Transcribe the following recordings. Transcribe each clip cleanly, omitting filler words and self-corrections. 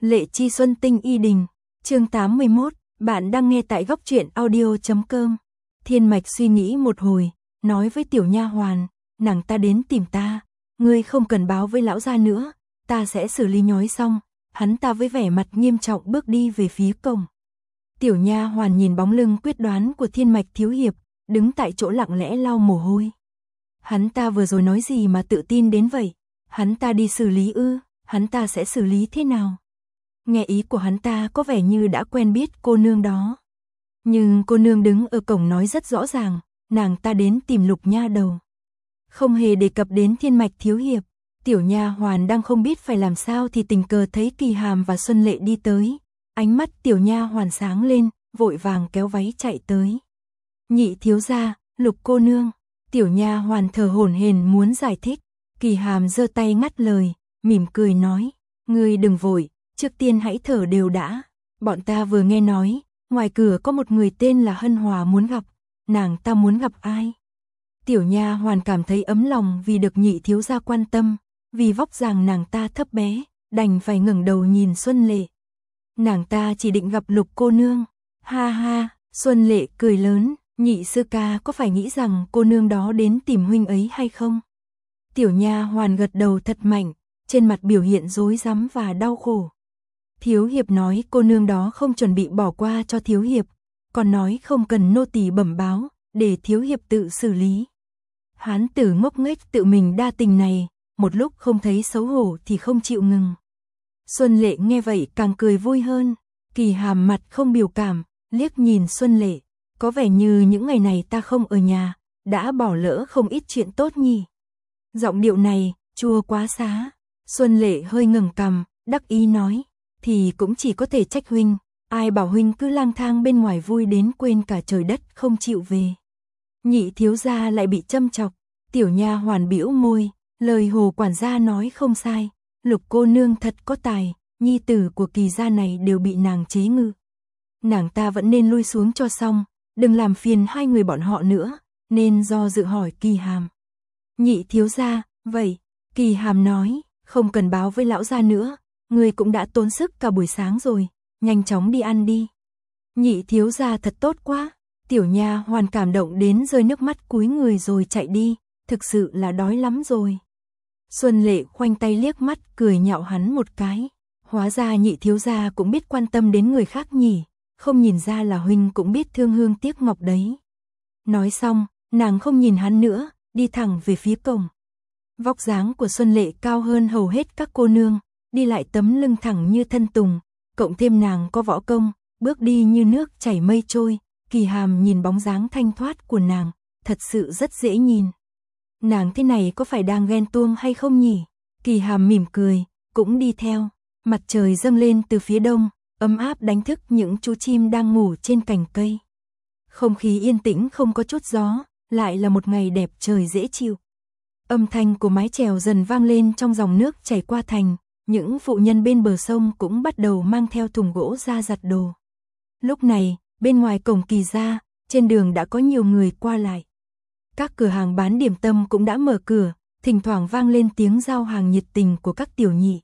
Lệ Chi Xuân Tinh Y Đình, chương 81, bạn đang nghe tại góc truyện audio.com. Thiên Mạch suy nghĩ một hồi, nói với tiểu nha hoàn, nàng ta đến tìm ta, ngươi không cần báo với lão gia nữa, ta sẽ xử lý nhói xong. Hắn ta với vẻ mặt nghiêm trọng bước đi về phía cổng. Tiểu nha hoàn nhìn bóng lưng quyết đoán của Thiên Mạch thiếu hiệp, đứng tại chỗ lặng lẽ lau mồ hôi. Hắn ta vừa rồi nói gì mà tự tin đến vậy? Hắn ta đi xử lý ư? Hắn ta sẽ xử lý thế nào? Nghe ý của hắn ta có vẻ như đã quen biết cô nương đó. Nhưng cô nương đứng ở cổng nói rất rõ ràng, nàng ta đến tìm Lục nha đầu. Không hề đề cập đến Thiên Mạch thiếu hiệp. Tiểu nha hoàn đang không biết phải làm sao thì tình cờ thấy Kỳ Hàm và Xuân Lệ đi tới. Ánh mắt tiểu nha hoàn sáng lên, vội vàng kéo váy chạy tới. Nhị thiếu gia, Lục cô nương. Tiểu nha hoàn thở hổn hển muốn giải thích. Kỳ Hàm giơ tay ngắt lời, mỉm cười nói, ngươi đừng vội, trước tiên hãy thở đều đã. Bọn ta vừa nghe nói, ngoài cửa có một người tên là Hân Hòa muốn gặp. Nàng ta muốn gặp ai? Tiểu nha hoàn cảm thấy ấm lòng vì được nhị thiếu gia quan tâm. Vì vóc dáng nàng ta thấp bé, đành phải ngẩng đầu nhìn Xuân Lệ. Nàng ta chỉ định gặp Lục cô nương. Ha ha, Xuân Lệ cười lớn, nhị sư ca có phải nghĩ rằng cô nương đó đến tìm huynh ấy hay không? Tiểu nha hoàn gật đầu thật mạnh, trên mặt biểu hiện rối rắm và đau khổ. Thiếu hiệp nói cô nương đó không chuẩn bị bỏ qua cho thiếu hiệp, còn nói không cần nô tỳ bẩm báo, để thiếu hiệp tự xử lý. Hán tử ngốc nghếch tự mình đa tình này, một lúc không thấy xấu hổ thì không chịu ngừng. Xuân Lệ nghe vậy càng cười vui hơn. Kỳ Hàm mặt không biểu cảm, liếc nhìn Xuân Lệ, có vẻ như những ngày này ta không ở nhà, đã bỏ lỡ không ít chuyện tốt nhỉ. Giọng điệu này, chua quá xá. Xuân Lệ hơi ngẩng cằm, đắc ý nói, thì cũng chỉ có thể trách huynh, ai bảo huynh cứ lang thang bên ngoài vui đến quên cả trời đất không chịu về. Nhị thiếu gia lại bị châm chọc. Tiểu nha hoàn bĩu môi, lời Hồ quản gia nói không sai, Lục cô nương thật có tài, nhi tử của Kỳ gia này đều bị nàng chế ngự. Nàng ta vẫn nên lui xuống cho xong, đừng làm phiền hai người bọn họ nữa, nên do dự hỏi Kỳ Hàm. Nhị thiếu gia, vậy, Kỳ Hàm nói, không cần báo với lão gia nữa, người cũng đã tốn sức cả buổi sáng rồi, nhanh chóng đi ăn đi. Nhị thiếu gia thật tốt quá. Tiểu nha hoàn cảm động đến rơi nước mắt cúi người rồi chạy đi, thực sự là đói lắm rồi. Xuân Lệ khoanh tay liếc mắt cười nhạo hắn một cái. Hóa ra nhị thiếu gia cũng biết quan tâm đến người khác nhỉ, không nhìn ra là huynh cũng biết thương hương tiếc ngọc đấy. Nói xong, nàng không nhìn hắn nữa, đi thẳng về phía cổng. Vóc dáng của Xuân Lệ cao hơn hầu hết các cô nương, đi lại tấm lưng thẳng như thân tùng, cộng thêm nàng có võ công, bước đi như nước chảy mây trôi. Kỳ Hàm nhìn bóng dáng thanh thoát của nàng, thật sự rất dễ nhìn. Nàng thế này có phải đang ghen tuông hay không nhỉ? Kỳ Hàm mỉm cười, cũng đi theo. Mặt trời dâng lên từ phía đông, ấm áp đánh thức những chú chim đang ngủ trên cành cây. Không khí yên tĩnh không có chút gió, lại là một ngày đẹp trời dễ chịu. Âm thanh của mái chèo dần vang lên trong dòng nước chảy qua thành, những phụ nhân bên bờ sông cũng bắt đầu mang theo thùng gỗ ra giặt đồ. Lúc này, bên ngoài cổng Kỳ gia, trên đường đã có nhiều người qua lại. Các cửa hàng bán điểm tâm cũng đã mở cửa, thỉnh thoảng vang lên tiếng giao hàng nhiệt tình của các tiểu nhị.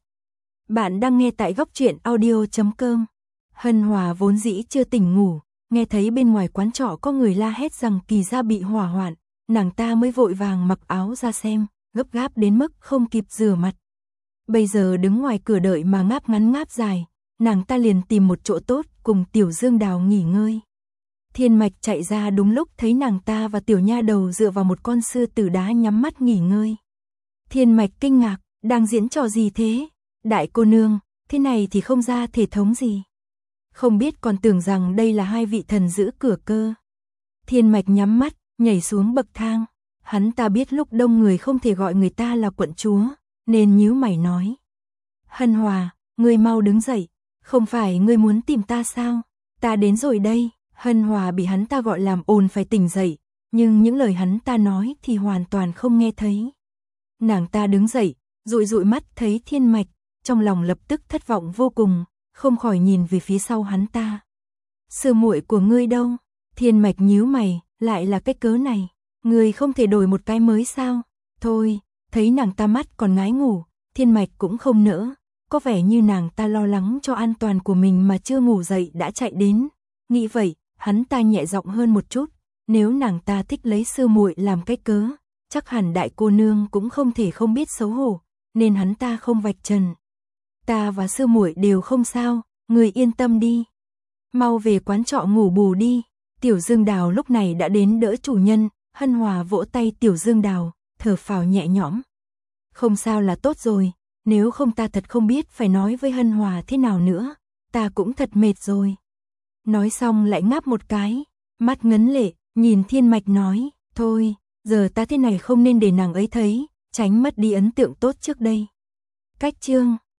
Bạn đang nghe tại góc truyện audio.com. Hân Hòa vốn dĩ chưa tỉnh ngủ, nghe thấy bên ngoài quán trọ có người la hét rằng Kỳ gia bị hỏa hoạn, nàng ta mới vội vàng mặc áo ra xem, gấp gáp đến mức không kịp rửa mặt. Bây giờ đứng ngoài cửa đợi mà ngáp ngắn ngáp dài, nàng ta liền tìm một chỗ tốt cùng Tiểu Dương Đào nghỉ ngơi. Thiên Mạch chạy ra đúng lúc thấy nàng ta và tiểu nha đầu dựa vào một con sư tử đá nhắm mắt nghỉ ngơi. Thiên Mạch kinh ngạc, đang diễn trò gì thế? Đại cô nương, thế này thì không ra thể thống gì. Không biết còn tưởng rằng đây là hai vị thần giữ cửa cơ. Thiên Mạch nhắm mắt, nhảy xuống bậc thang. Hắn ta biết lúc đông người không thể gọi người ta là quận chúa, nên nhíu mày nói. Hân Hòa, ngươi mau đứng dậy, không phải ngươi muốn tìm ta sao? Ta đến rồi đây. Hân Hòa bị hắn ta gọi làm ồn phải tỉnh dậy, nhưng những lời hắn ta nói thì hoàn toàn không nghe thấy. Nàng ta đứng dậy, dụi dụi mắt thấy Thiên Mạch, trong lòng lập tức thất vọng vô cùng, không khỏi nhìn về phía sau hắn ta. Sư muội của ngươi đâu? Thiên Mạch nhíu mày, lại là cái cớ này, ngươi không thể đổi một cái mới sao? Thôi, thấy nàng ta mắt còn ngái ngủ, Thiên Mạch cũng không nỡ, có vẻ như nàng ta lo lắng cho an toàn của mình mà chưa ngủ dậy đã chạy đến. Nghĩ vậy, hắn ta nhẹ giọng hơn một chút, nếu nàng ta thích lấy sư muội làm cái cớ, chắc hẳn đại cô nương cũng không thể không biết xấu hổ, nên hắn ta không vạch trần. Ta và sư muội đều không sao, người yên tâm đi. Mau về quán trọ ngủ bù đi. Tiểu Dương Đào lúc này đã đến đỡ chủ nhân, Hân Hòa vỗ tay Tiểu Dương Đào, thở phào nhẹ nhõm. Không sao là tốt rồi, nếu không ta thật không biết phải nói với Hân Hòa thế nào nữa, ta cũng thật mệt rồi. Nói xong lại ngáp một cái, mắt ngấn lệ, nhìn Thiên Mạch nói, thôi, giờ ta thế này không nên để nàng ấy thấy, tránh mất đi ấn tượng tốt trước đây. Cách chương